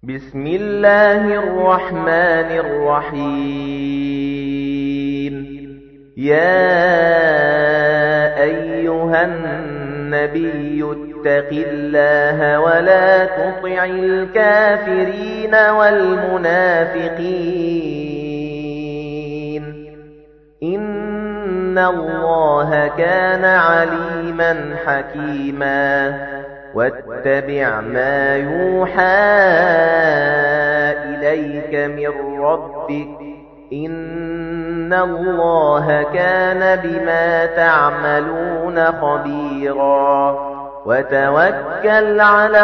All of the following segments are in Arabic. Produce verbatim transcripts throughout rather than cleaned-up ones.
بسم الله الرحمن الرحيم يا أيها النبي اتق الله ولا تطع الكافرين والمنافقين إن الله كان عليما حكيما واتبع ما يوحى إليك من ربك إن الله كان بما تعملون خبيرا وتوكل على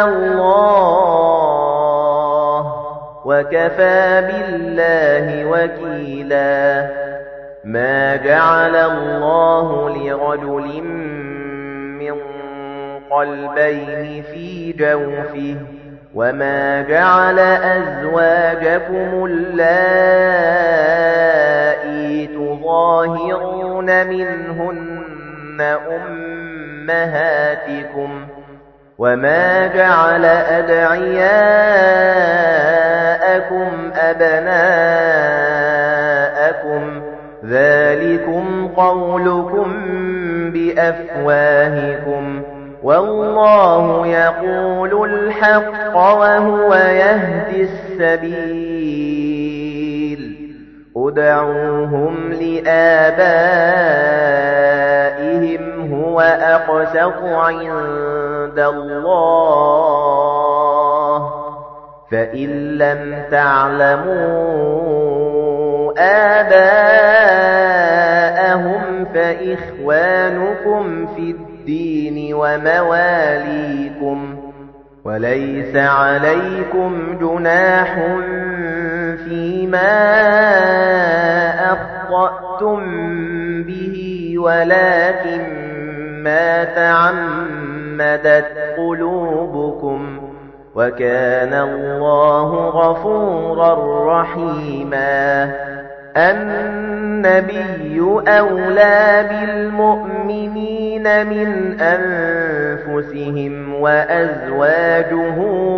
الله وكفى بالله وكيلا ما جعل الله لرجل من قلبين في جوفه وما جعل أزواجكم اللائي تظاهرون منهن أمهاتكم وما جعل أدعياءكم أبناءكم ذلكم قولكم بأفواهكم والله يقول الحق وهو يهدي السبيل ادعوهم لآبائهم هو أقسط عند الله فإن لم تعلموا آباءهم فإخوانكم في الدين الدين ومواليكم وليس عليكم جناح فيما أخطأتم به ولكن ما تعمدت قلوبكم وكان الله غفورا رحيما النبي أولى بالمؤمنين من أنفسهم وأزواجه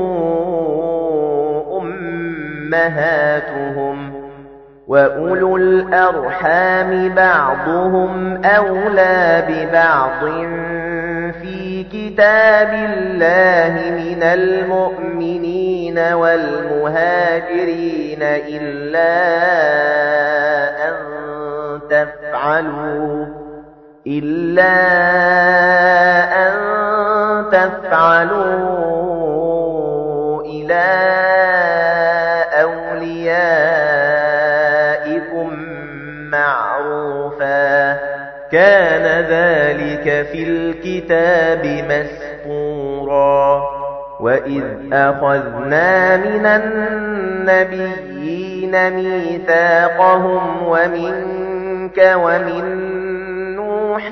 أمهاتهم وأولو الأرحام بعضهم أولى ببعض في كتاب الله من المؤمنين والمهاجرين إلا أن تفعلوا إلا أن تفعلوا إلى أوليائكم معروفا كان ذلك في الكتاب مسطورا وإذ أخذنا من النبيين ميثاقهم ومنك ومن نوح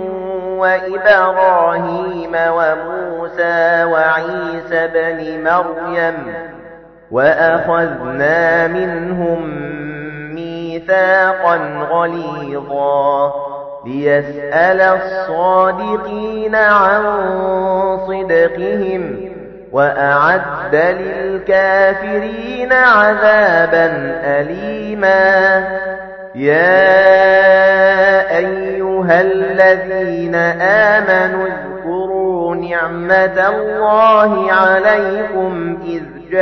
وإبراهيم وموسى وعيسى بن مريم وأخذنا منهم ميثاقا غليظا ليسأل الصادقين عن صدقهم وأعد للكافرين عذابا أليما يا أيها الذين آمنوا اذكروا نعمة الله عليكم إذ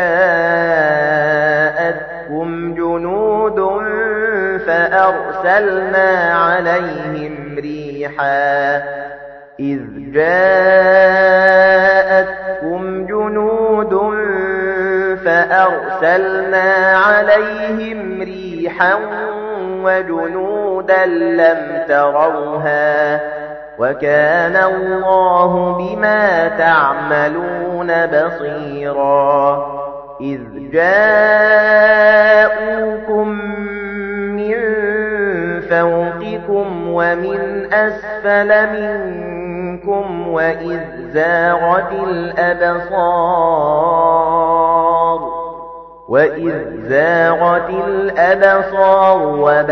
جاءتكم جنود فأرسلنا عليهم ريحا إذ جاءتكم جنود فأرسلنا عليهم ريحا وجنودا لم تروها وكان الله بما تعملون بصيرا إذ جاءوكم من فوقكم ومن أسفل منكم وإذ زاغت الأبصار وإذ زاغت الأبصار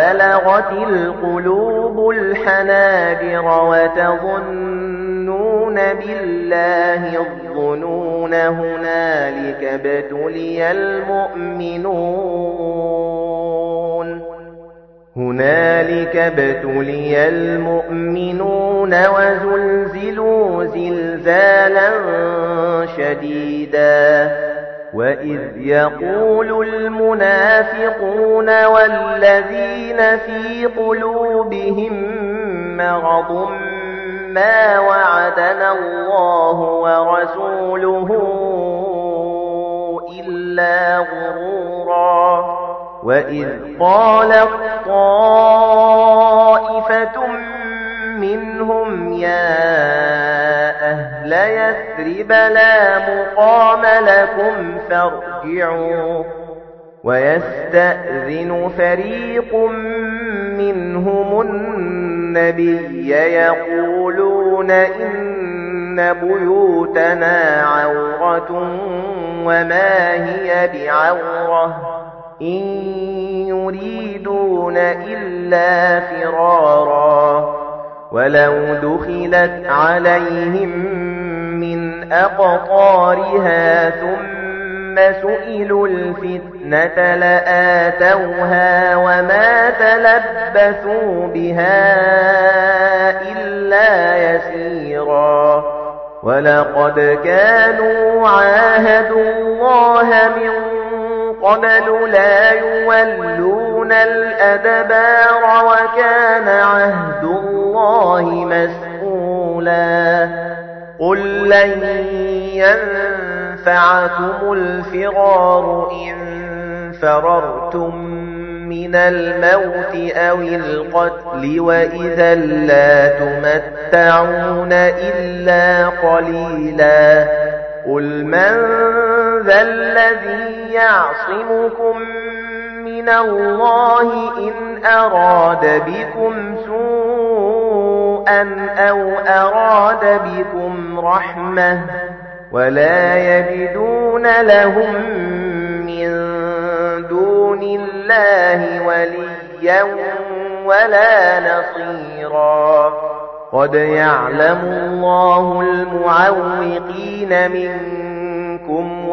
وبلغت القلوب الحناجر وتظنون بالله الظنون هنالك ابتلي المؤمنون هنالك ابتلي المؤمنون وزلزلوا زلزالا شديدا وإذ يقول المنافقون والذين في قلوبهم مرض ما وعدنا الله ورسوله إلا غرورا وإذ قالت طائفة منهم يا أهل يثرب لا مقام لكم فارجعوا ويستأذن فريق منهم النبي يقولون إن بيوتنا عورة وما هي بعورة إن يريدون إلا فرارا ولو دخلت عليهم من أقطارها ثم سئلوا الفتنة لآتوها وما تلبثوا بها إلا يسيرا ولقد كانوا عاهدوا الله من قبل لا يولون الأدبار وكان عهد الله مسؤولا قل لن ينفعكم الفرار إن فررتم من الموت أو القتل وإذا لا تمتعون إلا قليلا قل من ذا الذي يعصمكم من الله إن أراد بكم سوءا أو أراد بكم رحمة ولا يجدون لهم من دون الله وليا ولا نصيرا قد يعلم الله المعوقين منكم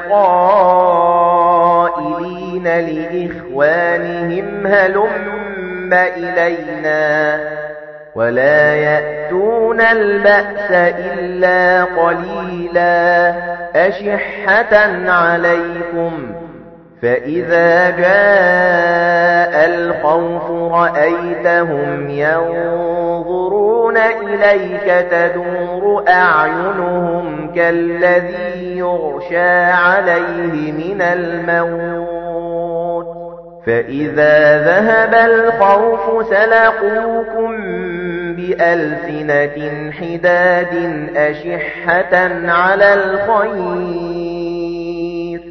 والقائلين لإخوانهم هلم إلينا ولا يأتون البأس إلا قليلا أشحة عليكم فإذا جاء الخوف رأيتهم ينظرون إليك تدور أعينهم كالذي يغشى عليه من الموت فإذا ذهب الخوف سلقوكم بألسنة حداد أشحة على الخير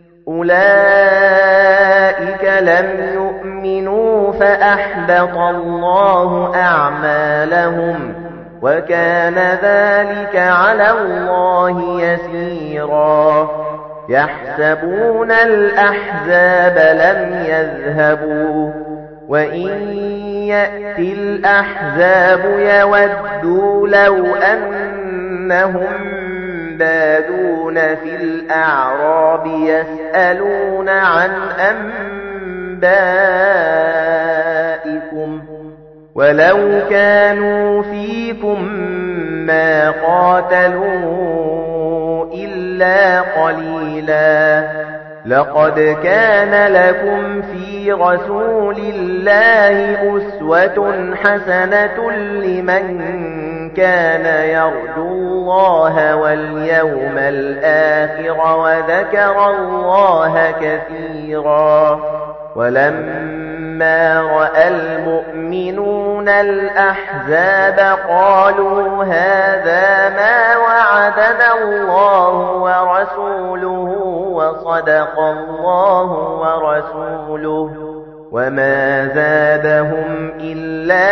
أولئك لم يؤمنوا فأحبط الله أعمالهم وكان ذلك على الله يسيرا يحسبون الأحزاب لم يذهبوا وإن يأتي الأحزاب يودوا لو أنهم بادون في الأعراب يسألون عن أنبائكم ولو كانوا فيكم ما قاتلوا إلا قليلا لقد كان لكم في رسول الله أسوة حسنة لمن كان يرجو الله واليوم الآخر وذكر الله كثيرا ولما رأى المؤمنون الأحزاب قالوا هذا ما وعدنا الله ورسوله وصدق الله ورسوله وما زادهم إلا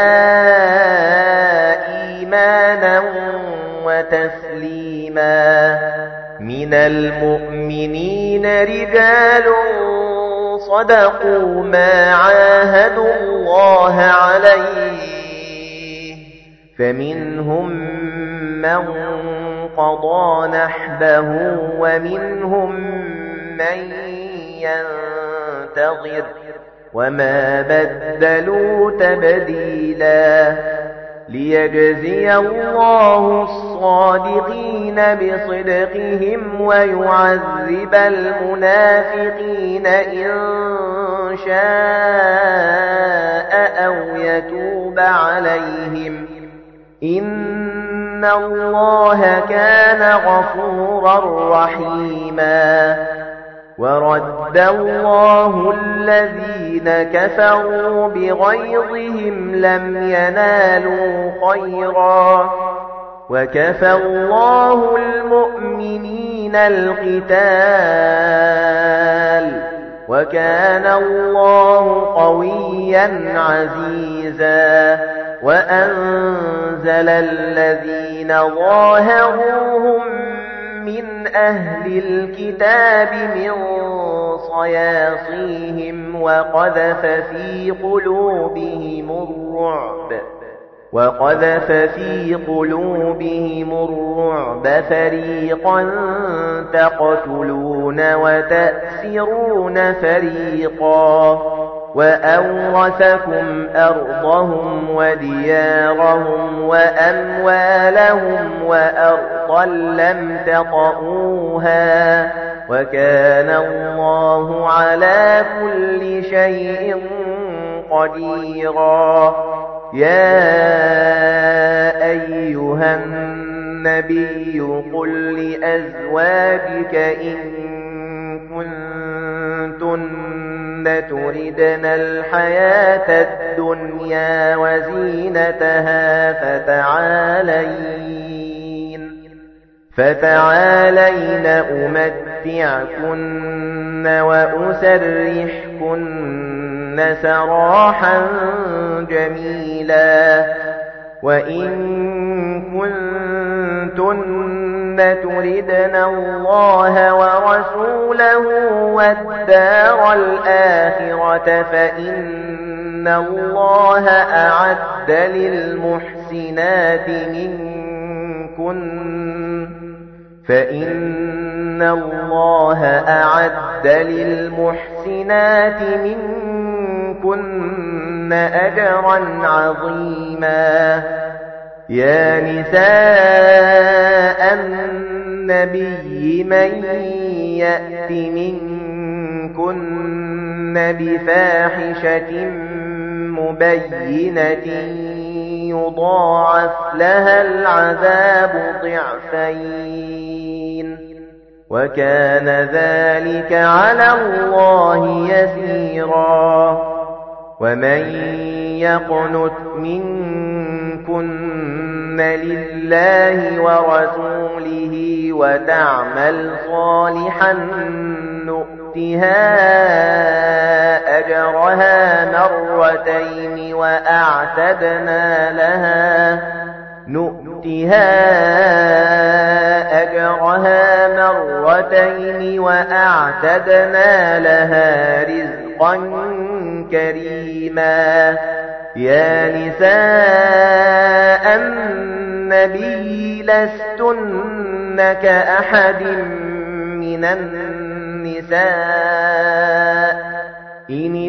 إيمانا وتسليما من المؤمنين رجال صدقوا ما عاهدوا الله عليه فمنهم من قضى نحبه ومنهم من ينتظر وما بدلوا تبديلا ليجزي الله الصادقين بصدقهم ويعذب المنافقين إن شاء أو يتوب عليهم إن الله كان غفورا رحيما ورد الله الذين كفروا بغيظهم لم ينالوا خيرا وكفى الله المؤمنين القتال وكان الله قويا عزيزا وأنزل الذين ظاهروهم من أهل الكتاب من صياصيهم وقذف في قلوبهم الرعب وقذف في قلوبهم الرعب فريقا تقتلون وتأسرون فريقا وأورثكم أرضهم وديارهم وأموالهم وأرضا لم تطئوها وكان الله على كل شيء قديرا يا أيها النبي قل لأزواجك إن كنتن تردن الحياة الدنيا وزينتها فتعالين فتعالين أمتعكن وأسرحكن سراحا جميلا وإن كنتن تردن الله ورسوله والدار الآخرة فإن الله أعد للمحسنات منكن فإن الله أعد للمحسنات منكن أجرا عظيما يا نساء النبي من يأت منكن بفاحشة مبينة يضاعف لها العذاب ضعفين وكان ذلك على الله يسيرا ومن يقنت منكن لله ورسوله وتعمل صالحا نؤتها أجرها مرتين وأعتدنا لها نؤتها أجرها مرتين وأعتدنا لها رزقا كريما يا نساء النبي لستن كأحد من النساء إن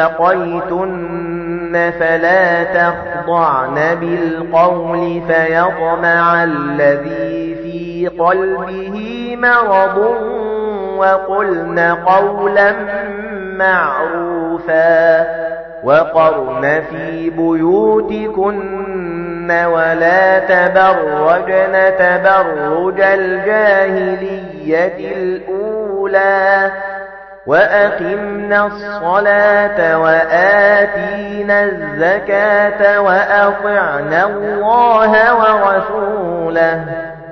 اتقيتن فلا تخضعن بالقول فيطمع الذي في قلبه مرض وقلن قولا معروفا وقرن في بيوتكن ولا تبرجن تبرج الجاهلية الأولى وأقمنا الصلاة وآتينا الزكاة وأطعنا الله ورسوله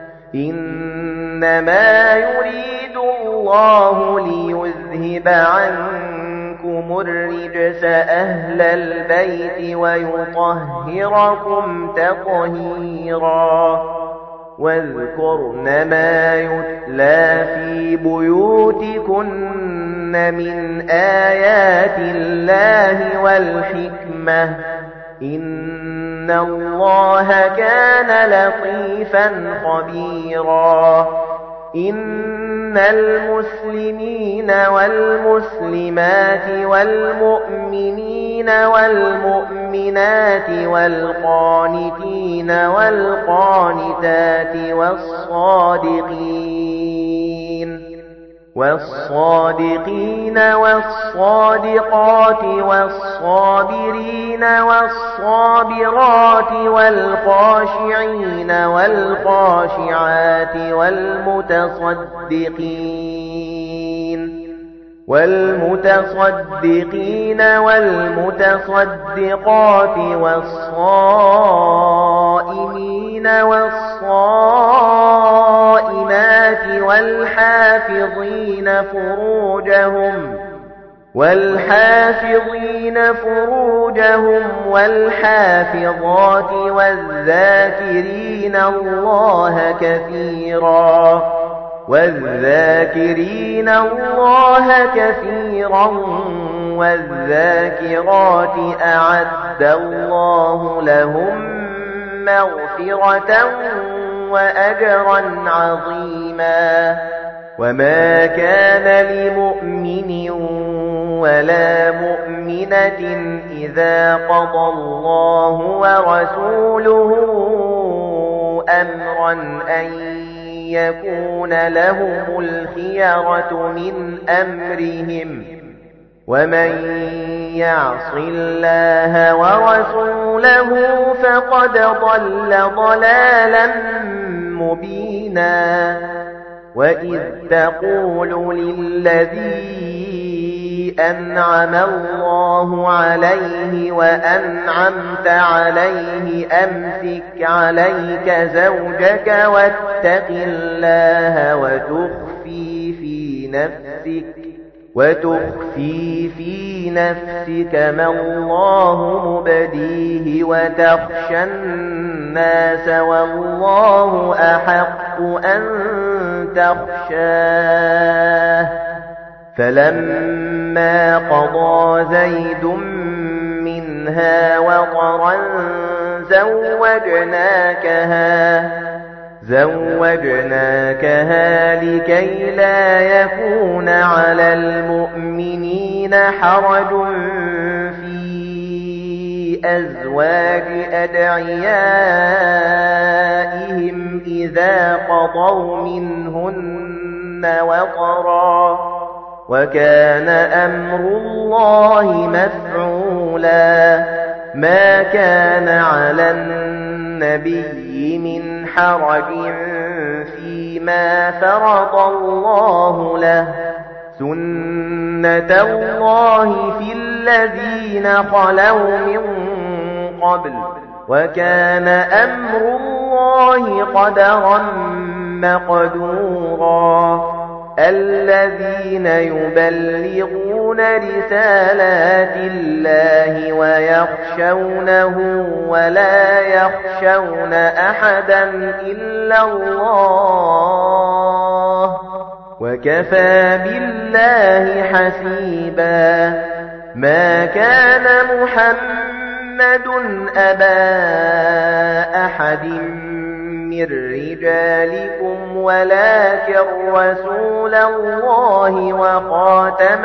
إنما يريد الله ليذهب عنكم الرجس أهل البيت ويطهركم تطهيرا واذكرن ما يتلى في بيوتكن من آيات الله والحكمة إن إِنَّ اللَّهَ كَانَ لَطِيفًا خَبِيرًا إِنَّ الْمُسْلِمِينَ وَالْمُسْلِمَاتِ وَالْمُؤْمِنِينَ وَالْمُؤْمِنَاتِ وَالْقَانِتِينَ وَالْقَانِتَاتِ وَالصَّادِقِينَ وَالصَّادِقِينَ وَالصَّادِقَاتِ وَالصَّابِرِينَ وَالصَّابِرَاتِ وَالْخَاشِعِينَ وَالْخَاشِعَاتِ وَالْمُتَصَدِّقِينَ وَالْمُتَصَدِّقِينَ وَالْمُتَصَدِّقَاتِ وَالصَّائِمِينَ وَالصَّائِمَاتِ وَالْحَافِظِينَ فُرُوجَهُمْ وَالْحَافِظِينَ فُرُوجَهُمْ وَالْحَافِظَاتِ وَالذَّاكِرِينَ اللَّهَ كَثِيرًا وَالذَّاكِرِينَ اللَّهَ كَثِيرًا وَالذَّاكِرَاتِ أَعَدَّ اللَّهُ لَهُم مَّغْفِرَةً وَأَجْرًا عَظِيمًا وَمَا كَانَ لِمُؤْمِنٍ وَلَا مُؤْمِنَةٍ إِذَا قَضَى اللَّهُ وَرَسُولُهُ أَمْرًا أَن يَكُونَ لَهُمُ الْخِيَرَةُ مِنْ أَمْرِهِمْ وَمَن يَعْصِ اللَّهَ وَرَسُولَهُ فَقَدْ ضَلَّ ضَلَالًا مُبِينًا وَإِذْ تَقُولُ لِلَّذِي أَنْعَمَ اللَّهُ عَلَيْهِ وَأَنْعَمْتَ عَلَيْهِ أَمْسِكْ عَلَيْكَ زَوْجَكَ وَاتَّقِ اللَّهَ وَتُخْفِي فِي نَفْسِكَ وَتُخْفِي فِي نَفْسِكَ مَا اللَّهُ مُبْدِيهِ وَتَخْشَى النَّاسَ وَاللَّهُ أَحَقُّ أَن تَخْشَاهُ فَلَمَّا قَضَى زَيْدٌ مِنْهَا وَطَرًا زَوَّجْنَاكَهَا زَوَّجْنَاكَهَا لِكَيْ لَا يَكُونَ عَلَى الْمُؤْمِنِينَ حَرَجٌ في أَزْوَاجِ أَدْعِيَائِهِمْ إِذَا قَضَوْا مِنْهُنَّ وَطَرًا وَكَانَ أَمْرُ اللَّهِ مَفْعُولًا مَا كَانَ عَلَى النَّبِيِّ مِنْ حَرَجٍ فِيمَا فَرَضَ اللَّهُ لَهُ سُنَّةَ اللَّهِ فِي الَّذِينَ خَلَوْا مِنْ قَبْلُ وَكَانَ أَمْرُ اللَّهِ قَدَرًا مَّقْدُورًا الَّذِينَ يُبَلِّغُونَ رِسَالَاتِ اللَّهِ وَيَخْشَوْنَهُ وَلَا يَخْشَوْنَ أَحَدًا إِلَّا اللَّهَ وَكَفَى بِاللَّهِ حَسِيبًا مَا كَانَ مُحَمَّدٌ أَبَا أَحَدٍ مِّن رِّجَالِكُمْ وَلَكِن رَّسُولَ اللَّهِ وَخَاتَمَ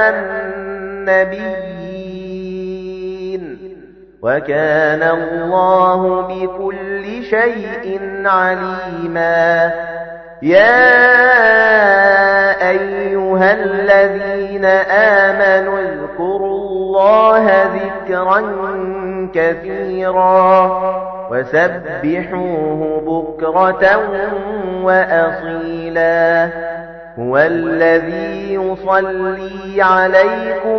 النَّبِيِّينَ وَكَانَ اللَّهُ بِكُلِّ شَيْءٍ عَلِيمًا يَا أَيُّهَا الَّذِينَ آمَنُوا اذْكُرُوا اللَّهَ ذِكْرًا كَثِيرًا وَسَبِّحُوهُ بُكْرَةً وَأَصِيلًا هُوَ الَّذِي يُصَلِّي عَلَيْكُمْ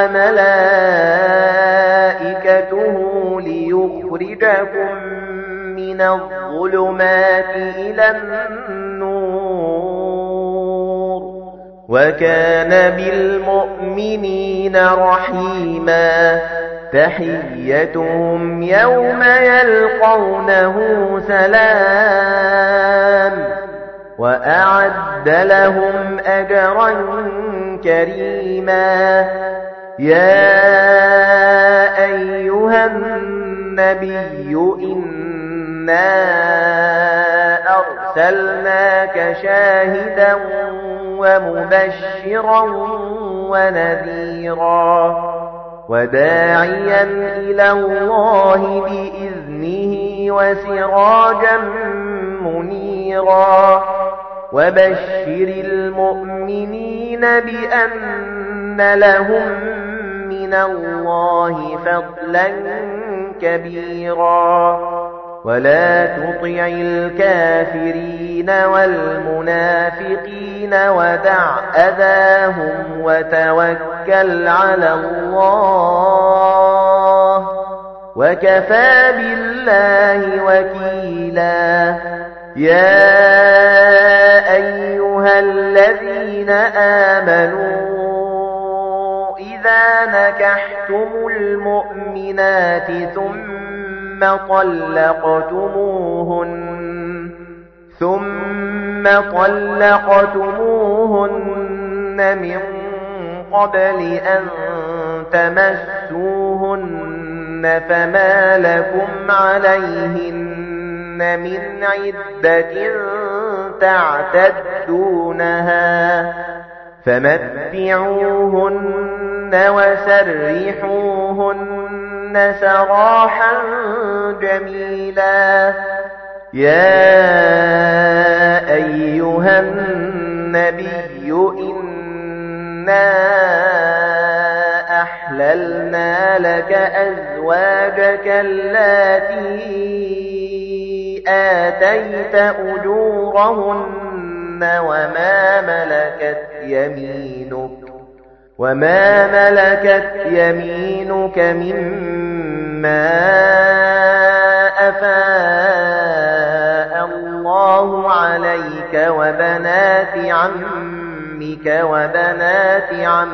وَمَلَائِكَتُهُ لِيُخْرِجَكُم مِّنَ الظُّلُمَاتِ إِلَى النُّورِ وَكَانَ بِالْمُؤْمِنِينَ رَحِيمًا تَحِيَّتُهُمْ يَوْمَ يَلْقَوْنَهُ سَلَامٌ وَأَعَدَّ لَهُمْ أَجْرًا كَرِيمًا يَا أَيُّهَا النبي إنا أرسلناك شاهدا ومبشرا ونذيرا وداعيا إلى الله بإذنه وسراجا منيرا وبشر المؤمنين بأن لهم من الله فضلا كبيرا ولا تطع الكافرين والمنافقين ودع أذاهم وتوكل على الله وكفى بالله وكيلا يا أيها الذين آمنوا إذا نكحتم المؤمنات ثم طلقتموهن ثم طلقتموهن من قبل أن تمسوهن فما لكم عليهن من عدة تعتدونها فمتعوهن وسرحوهن سراحا جميلا يا أيها النبي إنا أحللنا لك أزواجك اللاتي آتيت أجورهن وما ملكت يمينك وما ملكت يمينك مما أفاء الله عليك وبنات عمك وبنات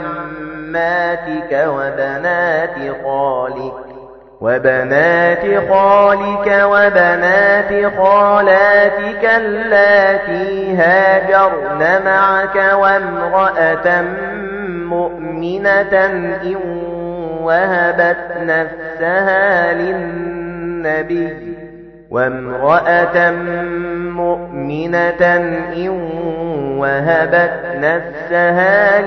عماتك وبنات خالك وبنات خالك وبنات خالاتك اللاتي هاجرن معك وامرأة مؤمنة إن وهبت نفسها للنبي وامرأة مؤمنة إن وهبت نفسها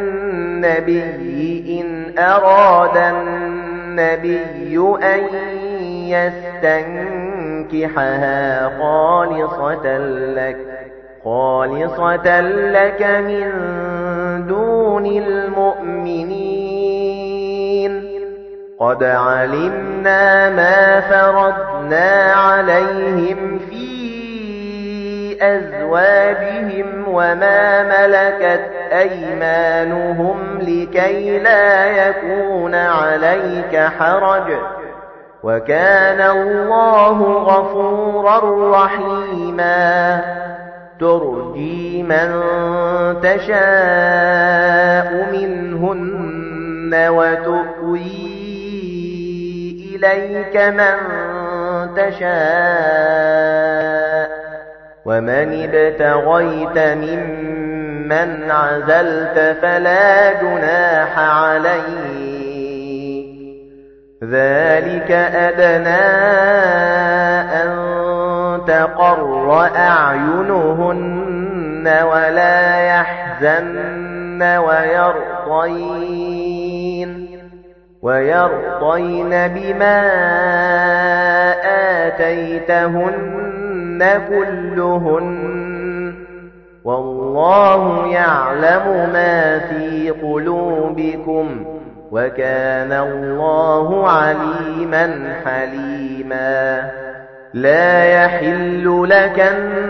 للنبي إن أراد النبي أن يستنكحها خالصة لك خالصة لك من دون المؤمنين قد علمنا ما فرضنا عليهم في أزواجهم وما ملكت أيمانهم لكي لا يكون عليك حرج وكان الله غفورا رحيما ترجي من تشاء منهن وتؤوي إليك من تشاء ومن ابتغيت ممن عزلت فلا جناح عليك ذلك أدنى أن تقر أعينهن ولا يحزن ويرضين ويرضين بما آتيتهن كلهن والله يعلم ما في قلوبكم وكان الله عليما حليما لا يحل لك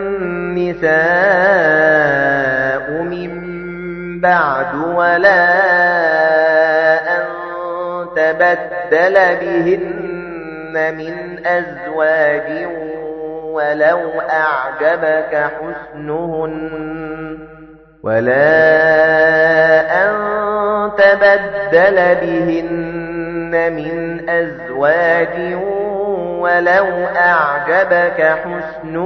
النساء من بعد ولا أن تبدل بهن من أزواج ولو أعجبك حسنهن ولا أن تبدل بهن من أزواج ولو أعجبك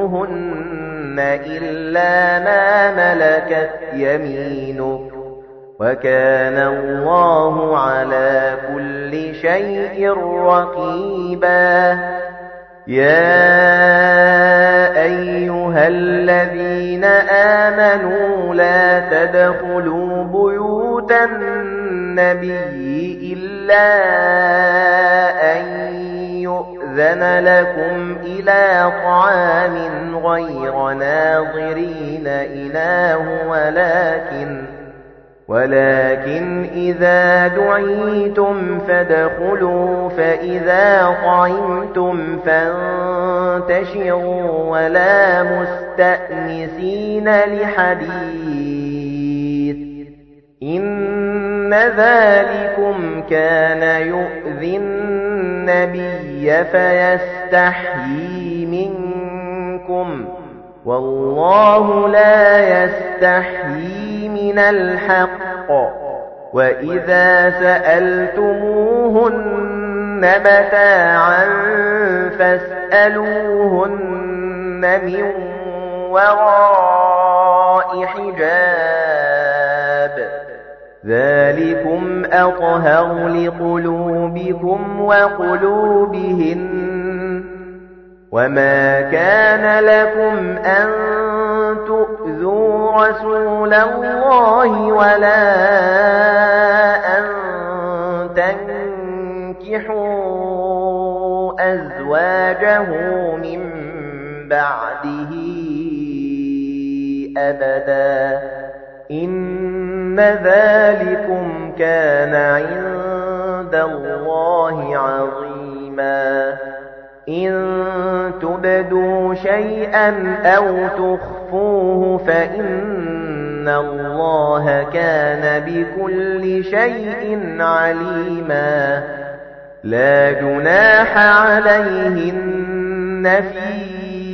حسنهن إلا ما ملكت يمينك وَكَانَ اللَّهُ عَلَى كُلِّ شَيْءٍ رَقِيبًا. يَا أَيُّهَا الَّذِينَ آمَنُوا لَا تَدْخُلُوا بُيُوتَ النَّبِيِّ إِلَّا أَن يُؤْذَنَ لَكُمْ إِلَى طَعَامٍ غَيْرَ نَاظِرِينَ إِنَاهُ وَلَكِنْ ولكن إذا دعيتم فادخلوا فإذا طعمتم فانتشروا ولا مستأنسين لحديث إن ذلكم كان يؤذي النبي فيستحيي منكم والله لا يستحيي من الحق. وإذا سألتموهن متاعا فاسألوهن من وراء حجاب ذلكم أطهر لقلوبكم وقلوبهن. وما كان لكم أن تؤذوا رسول الله ولا أن تنكحوا أزواجه من بعده أبدا إن ذلكم كان عند الله عظيما. إن تبدوا شيئا أو تخفوه فإن الله كان بكل شيء عليما. لا جناح عليهن في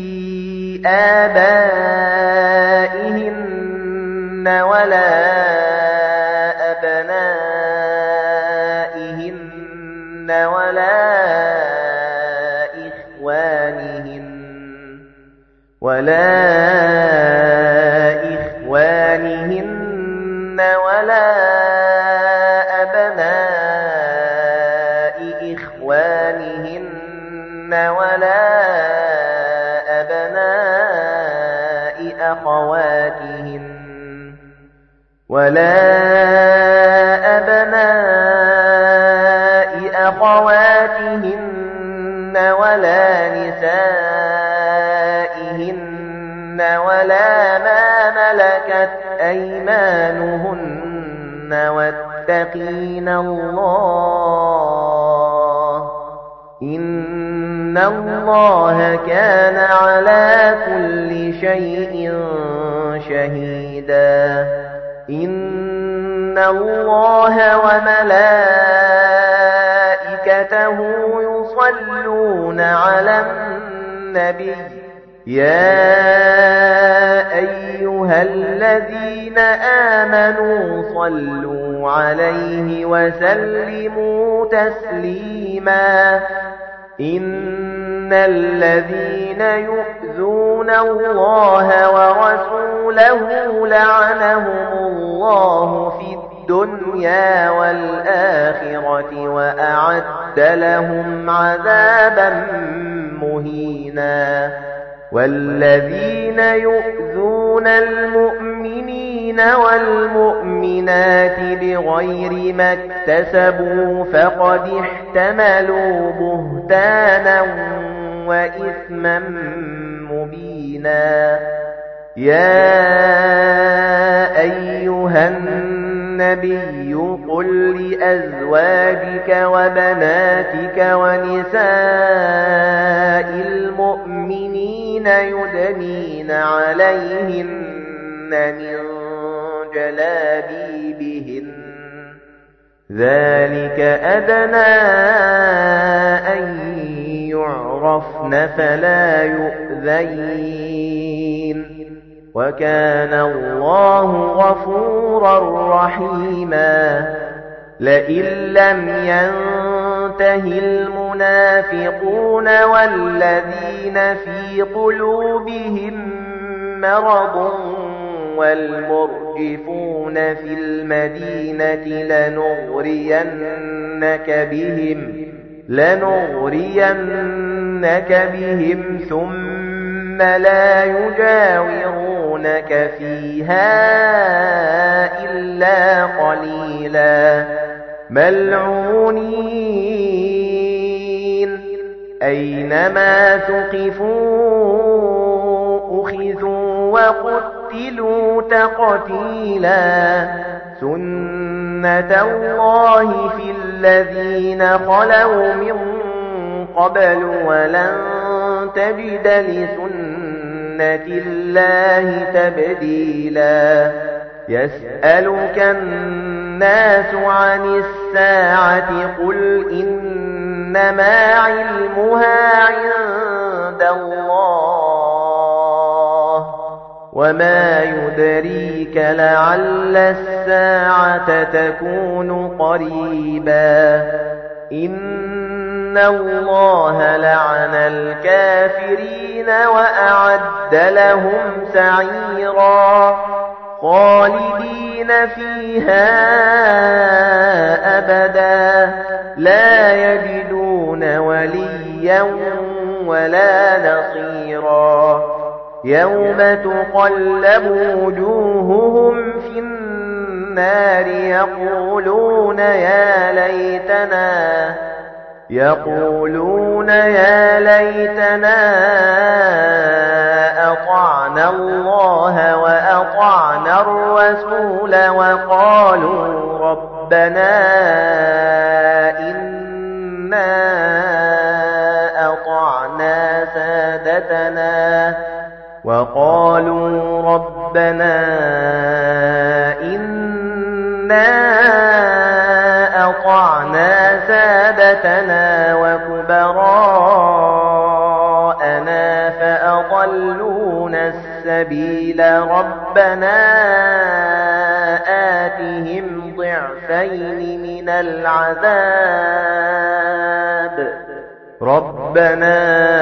آبائهن ولا أبنائهن ولا ولا إخوانهن ولا أبناء إخوانهن ولا أبناء أخواتهن ولا أبناء أخواتهن ولا نسائهن ولا ما ملكت أيمانهن واتقين الله إن الله كان على كل شيء شهيدا. إن الله وملائكته يصلون على النبي يا أيها الذين آمنوا صلوا عليه وسلموا تسليما. إن الذين يؤذون الله ورسوله لعنهم الله في الدنيا والآخرة وأعد لهم عذابا مهينا. والذين يؤذون المؤمنين والمؤمنات بغير ما اكتسبوا فقد احتملوا بهتانا وإثما مبينا. يا أيها النبي قل لأزواجك وبناتك ونساء المؤمنين يدنين عليهن من جلابيبهن ذلك أدنى أن يعرفن فلا يؤذين وكان الله غفورا رحيما. لئن لم ينته المنافقون والذين في قلوبهم مرض والمرجفون يرجفون في المدينة لنغرينك بهم لنغرينك بهم ثم لا يجاورونك فيها إلا قليلا ملعونين أينما ثقفوا أخذوا وقتلوا تقتيلا سنة الله في الذين خلوا من قبل ولن تجد لسنة الله تبديلا يسألك الناس عن الساعة قل إنما علمها عند الله وما يدريك لعل الساعة تكون قريبا إن الله لعن الكافرين وأعد لهم سعيرا خالدين فيها أبدا لا يجدون وليا ولا نصيرا يوم تقلب وجوههم في النار يقولون يا ليتنا يقولون يا ليتنا أطعنا الله وأطعنا الرسول وقالوا ربنا إنا أطعنا سادتنا وقالوا ربنا إنا أطعنا سادتنا وكبراءنا فأضلونا السبيل ربنا آتهم ضعفين من العذاب ربنا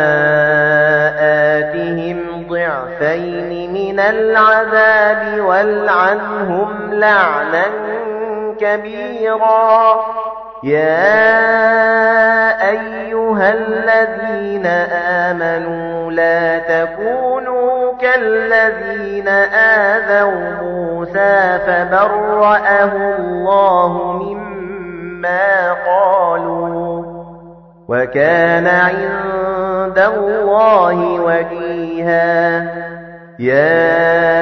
آتهم ضعفين من العذاب والعنهم لعنا كبيرا يا أيها الذين آمنوا لا تكونوا كالذين آذوا موسى فبرأه الله مما قالوا وكان عند الله وجيها يا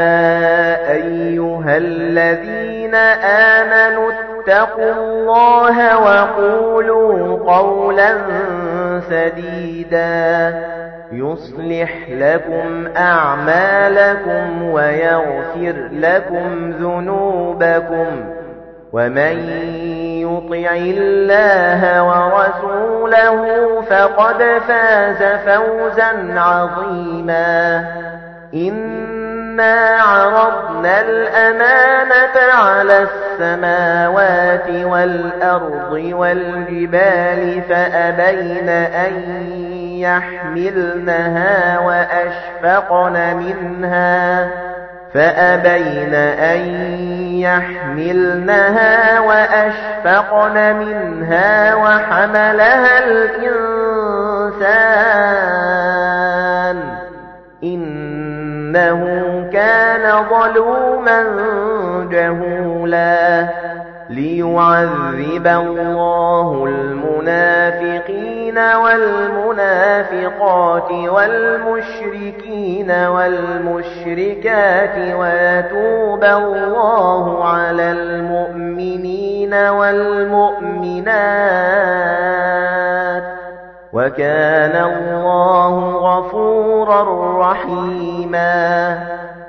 أيها الذين آمنوا اتقوا الله وقولوا قولا سديدا يصلح لكم أعمالكم ويغفر لكم ذنوبكم ومن يطع الله ورسوله فقد فاز فوزا عظيما إنا عرضنا الأمانة على السماوات والأرض والجبال فأبين أن يحملنها وأشفقن منها فأبين أن يحملنها وأشفقن منها وحملها الإنسان إنه كان ظلوما جهولا ليعذب الله المنافقين والمنافقات والمشركين والمشركات ويتوب الله على المؤمنين والمؤمنات وكان الله غفورا رحيما